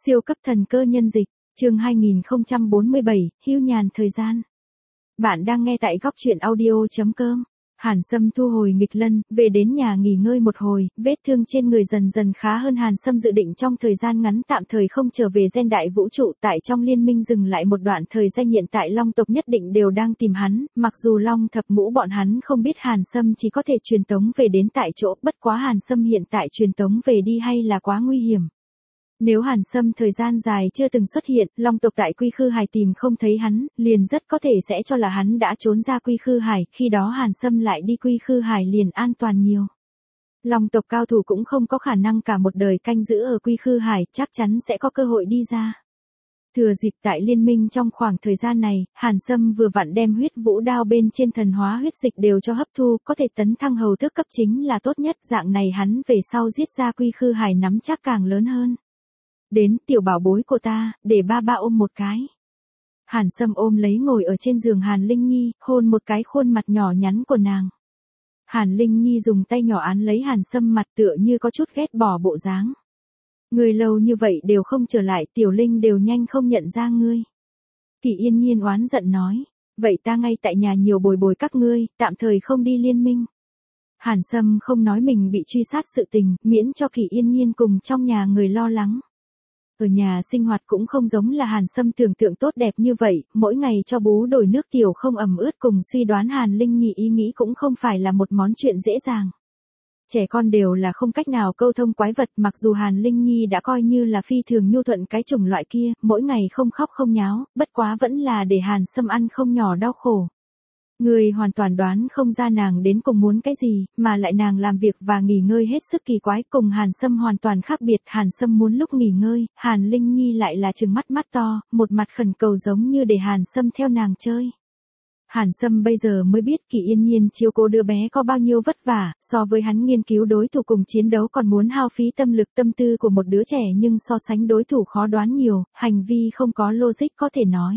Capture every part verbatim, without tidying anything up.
Siêu cấp thần cơ nhân dịch, chương hai nghìn không trăm bốn mươi bảy, hưu nhàn thời gian. Bạn đang nghe tại góc truyện audio chấm com. Hàn Sâm thu hồi nghịch lân, về đến nhà nghỉ ngơi một hồi, vết thương trên người dần dần khá hơn. Hàn Sâm dự định trong thời gian ngắn tạm thời không trở về gen đại vũ trụ, tại trong liên minh dừng lại một đoạn thời gian. Hiện tại Long tộc nhất định đều đang tìm hắn, mặc dù Long thập ngũ bọn hắn không biết Hàn Sâm chỉ có thể truyền tống về đến tại chỗ, bất quá Hàn Sâm hiện tại truyền tống về đi hay là quá nguy hiểm. Nếu Hàn Sâm thời gian dài chưa từng xuất hiện, Long tộc tại Quy Khư Hải tìm không thấy hắn, liền rất có thể sẽ cho là hắn đã trốn ra Quy Khư Hải, khi đó Hàn Sâm lại đi Quy Khư Hải liền an toàn nhiều. Long tộc cao thủ cũng không có khả năng cả một đời canh giữ ở Quy Khư Hải, chắc chắn sẽ có cơ hội đi ra. Thừa dịp tại liên minh trong khoảng thời gian này, Hàn Sâm vừa vặn đem huyết vũ đao bên trên thần hóa huyết dịch đều cho hấp thu, có thể tấn thăng hầu tước cấp chính là tốt nhất, dạng này hắn về sau giết ra Quy Khư Hải nắm chắc càng lớn hơn. Đến, tiểu bảo bối của ta, để ba ba ôm một cái. Hàn Sâm ôm lấy ngồi ở trên giường Hàn Linh Nhi, hôn một cái khuôn mặt nhỏ nhắn của nàng. Hàn Linh Nhi dùng tay nhỏ án lấy Hàn Sâm mặt tựa như có chút ghét bỏ bộ dáng. Người lâu như vậy đều không trở lại, tiểu Linh đều nhanh không nhận ra ngươi. Kỷ Yên Nhiên oán giận nói, vậy ta ngay tại nhà nhiều bồi bồi các ngươi, tạm thời không đi liên minh. Hàn Sâm không nói mình bị truy sát sự tình, miễn cho Kỷ Yên Nhiên cùng trong nhà người lo lắng. Ở nhà sinh hoạt cũng không giống là Hàn Sâm tưởng tượng tốt đẹp như vậy, mỗi ngày cho bú đổi nước tiểu không ẩm ướt, cùng suy đoán Hàn Linh Nhi ý nghĩ cũng không phải là một món chuyện dễ dàng. Trẻ con đều là không cách nào câu thông quái vật, mặc dù Hàn Linh Nhi đã coi như là phi thường nhu thuận cái chủng loại kia, mỗi ngày không khóc không nháo, bất quá vẫn là để Hàn Sâm ăn không nhỏ đau khổ. Người hoàn toàn đoán không ra nàng đến cùng muốn cái gì, mà lại nàng làm việc và nghỉ ngơi hết sức kỳ quái, cùng Hàn Sâm hoàn toàn khác biệt. Hàn Sâm muốn lúc nghỉ ngơi, Hàn Linh Nhi lại là trừng mắt mắt to, một mặt khẩn cầu giống như để Hàn Sâm theo nàng chơi. Hàn Sâm bây giờ mới biết Kỷ Yên Nhiên chiếu cố đứa bé có bao nhiêu vất vả, so với hắn nghiên cứu đối thủ cùng chiến đấu còn muốn hao phí tâm lực tâm tư của một đứa trẻ, nhưng so sánh đối thủ khó đoán nhiều, hành vi không có logic có thể nói.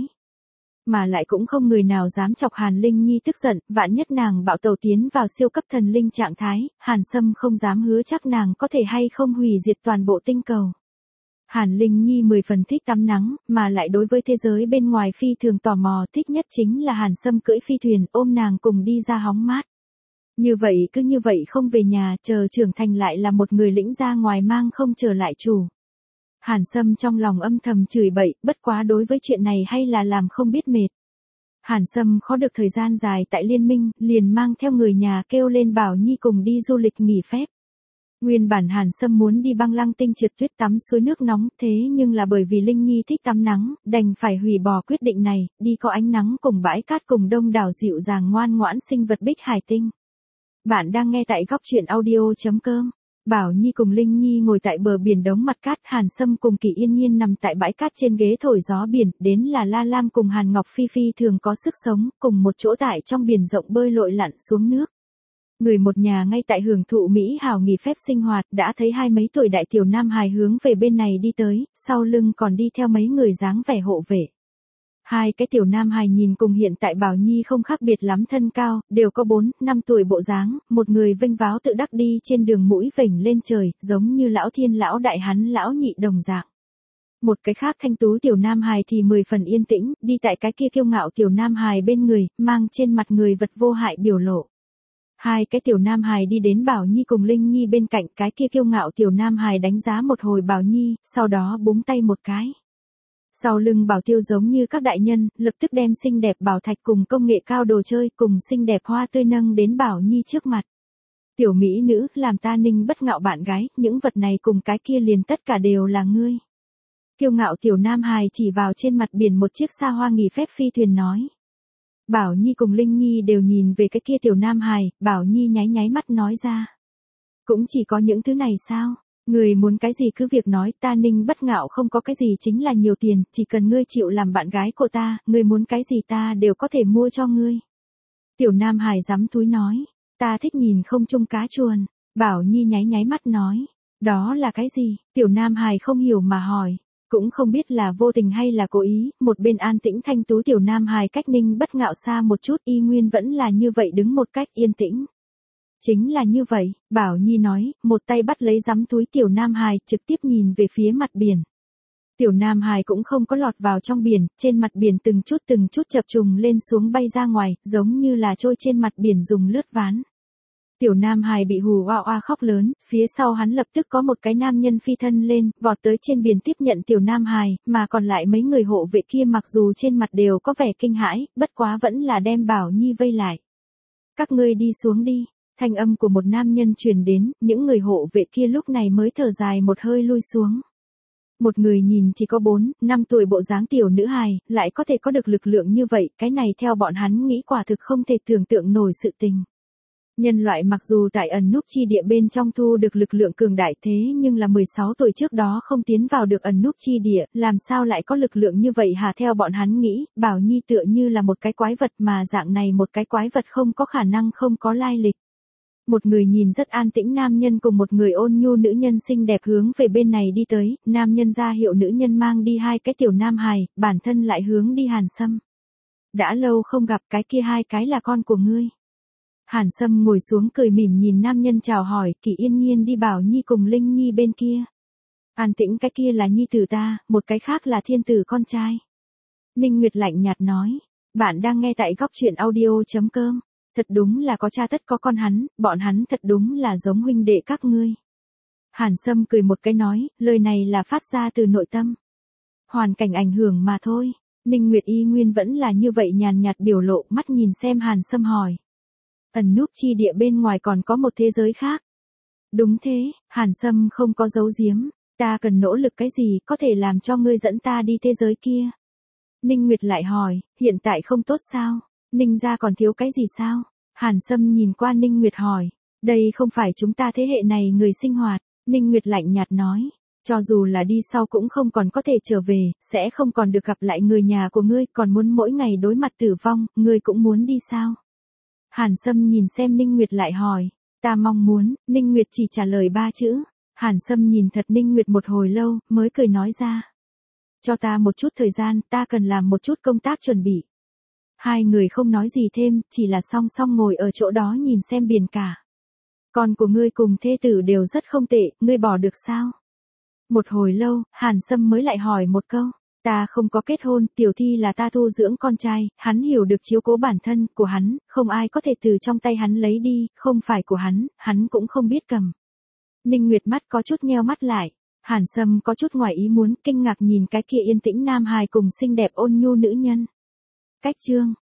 Mà lại cũng không người nào dám chọc Hàn Linh Nhi tức giận, vạn nhất nàng bạo tẩu tiến vào siêu cấp thần linh trạng thái, Hàn Sâm không dám hứa chắc nàng có thể hay không hủy diệt toàn bộ tinh cầu. Hàn Linh Nhi mười phần thích tắm nắng, mà lại đối với thế giới bên ngoài phi thường tò mò, thích nhất chính là Hàn Sâm cưỡi phi thuyền ôm nàng cùng đi ra hóng mát. Như vậy cứ như vậy không về nhà, chờ trưởng thành lại là một người lĩnh ra ngoài mang không trở lại chủ. Hàn Sâm trong lòng âm thầm chửi bậy, bất quá đối với chuyện này hay là làm không biết mệt. Hàn Sâm khó được thời gian dài tại liên minh, liền mang theo người nhà kêu lên Bảo Nhi cùng đi du lịch nghỉ phép. Nguyên bản Hàn Sâm muốn đi Băng Lăng Tinh trượt tuyết tắm suối nước nóng, thế nhưng là bởi vì Linh Nhi thích tắm nắng, đành phải hủy bỏ quyết định này, đi có ánh nắng cùng bãi cát cùng đông đảo dịu dàng ngoan ngoãn sinh vật Bích Hải Tinh. Bạn đang nghe tại góc truyện audio chấm com. Bảo Nhi cùng Linh Nhi ngồi tại bờ biển đống mặt cát, Hàn Sâm cùng Kỷ Yên Nhiên nằm tại bãi cát trên ghế thổi gió biển, đến là La Lam cùng Hàn Ngọc Phi Phi thường có sức sống, cùng một chỗ tại trong biển rộng bơi lội lặn xuống nước. Người một nhà ngay tại hưởng thụ Mỹ hào nghỉ phép sinh hoạt, đã thấy hai mấy tuổi đại tiểu nam hài hướng về bên này đi tới, sau lưng còn đi theo mấy người dáng vẻ hộ vệ. Hai cái tiểu nam hài nhìn cùng hiện tại Bảo Nhi không khác biệt lắm, thân cao, đều có bốn, năm tuổi bộ dáng, một người vênh váo tự đắc đi trên đường mũi vểnh lên trời, giống như lão thiên lão đại hắn lão nhị đồng dạng. Một cái khác thanh tú tiểu nam hài thì mười phần yên tĩnh, đi tại cái kia kiêu ngạo tiểu nam hài bên người, mang trên mặt người vật vô hại biểu lộ. Hai cái tiểu nam hài đi đến Bảo Nhi cùng Linh Nhi bên cạnh, cái kia kiêu ngạo tiểu nam hài đánh giá một hồi Bảo Nhi, sau đó búng tay một cái. Sau lưng Bảo Tiêu giống như các đại nhân, lập tức đem xinh đẹp bảo thạch cùng công nghệ cao đồ chơi cùng xinh đẹp hoa tươi nâng đến Bảo Nhi trước mặt. Tiểu mỹ nữ, làm ta ninh bất ngạo bạn gái, những vật này cùng cái kia liền tất cả đều là ngươi. Kiêu ngạo tiểu nam hài chỉ vào trên mặt biển một chiếc xa hoa nghỉ phép phi thuyền nói. Bảo Nhi cùng Linh Nhi đều nhìn về cái kia tiểu nam hài, Bảo Nhi nháy nháy mắt nói ra. Cũng chỉ có những thứ này sao? Người muốn cái gì cứ việc nói, ta Ninh bất ngạo không có cái gì chính là nhiều tiền, chỉ cần ngươi chịu làm bạn gái của ta, ngươi muốn cái gì ta đều có thể mua cho ngươi. Tiểu Nam Hải giắm túi nói, ta thích nhìn không chung cá chuồn. Bảo Nhi nháy nháy mắt nói, đó là cái gì? Tiểu Nam Hải không hiểu mà hỏi, cũng không biết là vô tình hay là cố ý, một bên an tĩnh thanh tú Tiểu Nam Hải cách Ninh bất ngạo xa một chút, y nguyên vẫn là như vậy đứng một cách yên tĩnh. Chính là như vậy, Bảo Nhi nói, một tay bắt lấy giắm túi Tiểu Nam Hải, trực tiếp nhìn về phía mặt biển. Tiểu Nam Hải cũng không có lọt vào trong biển, trên mặt biển từng chút từng chút chập trùng lên xuống bay ra ngoài, giống như là trôi trên mặt biển dùng lướt ván. Tiểu Nam Hải bị hù oa oa khóc lớn, phía sau hắn lập tức có một cái nam nhân phi thân lên, vọt tới trên biển tiếp nhận Tiểu Nam Hải, mà còn lại mấy người hộ vệ kia mặc dù trên mặt đều có vẻ kinh hãi, bất quá vẫn là đem Bảo Nhi vây lại. Các ngươi đi xuống đi, thanh âm của một nam nhân truyền đến, những người hộ vệ kia lúc này mới thở dài một hơi lui xuống. Một người nhìn chỉ có bốn, năm tuổi bộ dáng tiểu nữ hài, lại có thể có được lực lượng như vậy, cái này theo bọn hắn nghĩ quả thực không thể tưởng tượng nổi sự tình. Nhân loại mặc dù tại ẩn núp chi địa bên trong thu được lực lượng cường đại thế nhưng là mười sáu tuổi trước đó không tiến vào được ẩn núp chi địa, làm sao lại có lực lượng như vậy hả? Theo bọn hắn nghĩ, Bảo Nhi tựa như là một cái quái vật mà dạng này một cái quái vật không có khả năng không có lai lịch. Một người nhìn rất an tĩnh nam nhân cùng một người ôn nhu nữ nhân xinh đẹp hướng về bên này đi tới, nam nhân ra hiệu nữ nhân mang đi hai cái tiểu nam hài, bản thân lại hướng đi Hàn Sâm. Đã lâu không gặp, cái kia hai cái là con của ngươi. Hàn Sâm ngồi xuống cười mỉm nhìn nam nhân chào hỏi, Kỷ Yên Nhiên đi Bảo Nhi cùng Linh Nhi bên kia. An tĩnh, cái kia là nhi tử ta, một cái khác là thiên tử con trai. Ninh Nguyệt lạnh nhạt nói, bạn đang nghe tại góc truyện audio chấm com. Thật đúng là có cha tất có con hắn, bọn hắn thật đúng là giống huynh đệ các ngươi. Hàn Sâm cười một cái nói, lời này là phát ra từ nội tâm. Hoàn cảnh ảnh hưởng mà thôi. Ninh Nguyệt y nguyên vẫn là như vậy nhàn nhạt biểu lộ, mắt nhìn xem Hàn Sâm hỏi. Ẩn núp chi địa bên ngoài còn có một thế giới khác. Đúng thế, Hàn Sâm không có giấu giếm, ta cần nỗ lực cái gì có thể làm cho ngươi dẫn ta đi thế giới kia. Ninh Nguyệt lại hỏi, hiện tại không tốt sao? Ninh gia còn thiếu cái gì sao? Hàn Sâm nhìn qua Ninh Nguyệt hỏi, đây không phải chúng ta thế hệ này người sinh hoạt. Ninh Nguyệt lạnh nhạt nói, cho dù là đi sau cũng không còn có thể trở về, sẽ không còn được gặp lại người nhà của ngươi, còn muốn mỗi ngày đối mặt tử vong, ngươi cũng muốn đi sao? Hàn Sâm nhìn xem Ninh Nguyệt lại hỏi, ta mong muốn. Ninh Nguyệt chỉ trả lời ba chữ. Hàn Sâm nhìn thật Ninh Nguyệt một hồi lâu, mới cười nói ra. Cho ta một chút thời gian, ta cần làm một chút công tác chuẩn bị. Hai người không nói gì thêm, chỉ là song song ngồi ở chỗ đó nhìn xem biển cả. Con của ngươi cùng thê tử đều rất không tệ, ngươi bỏ được sao? Một hồi lâu, Hàn Sâm mới lại hỏi một câu. Ta không có kết hôn, Tiểu Thi là ta thu dưỡng con trai, hắn hiểu được chiếu cố bản thân của hắn, không ai có thể từ trong tay hắn lấy đi, không phải của hắn, hắn cũng không biết cầm. Ninh Nguyệt mắt có chút nheo mắt lại. Hàn Sâm có chút ngoài ý muốn, kinh ngạc nhìn cái kia yên tĩnh nam hài cùng xinh đẹp ôn nhu nữ nhân. Cách chương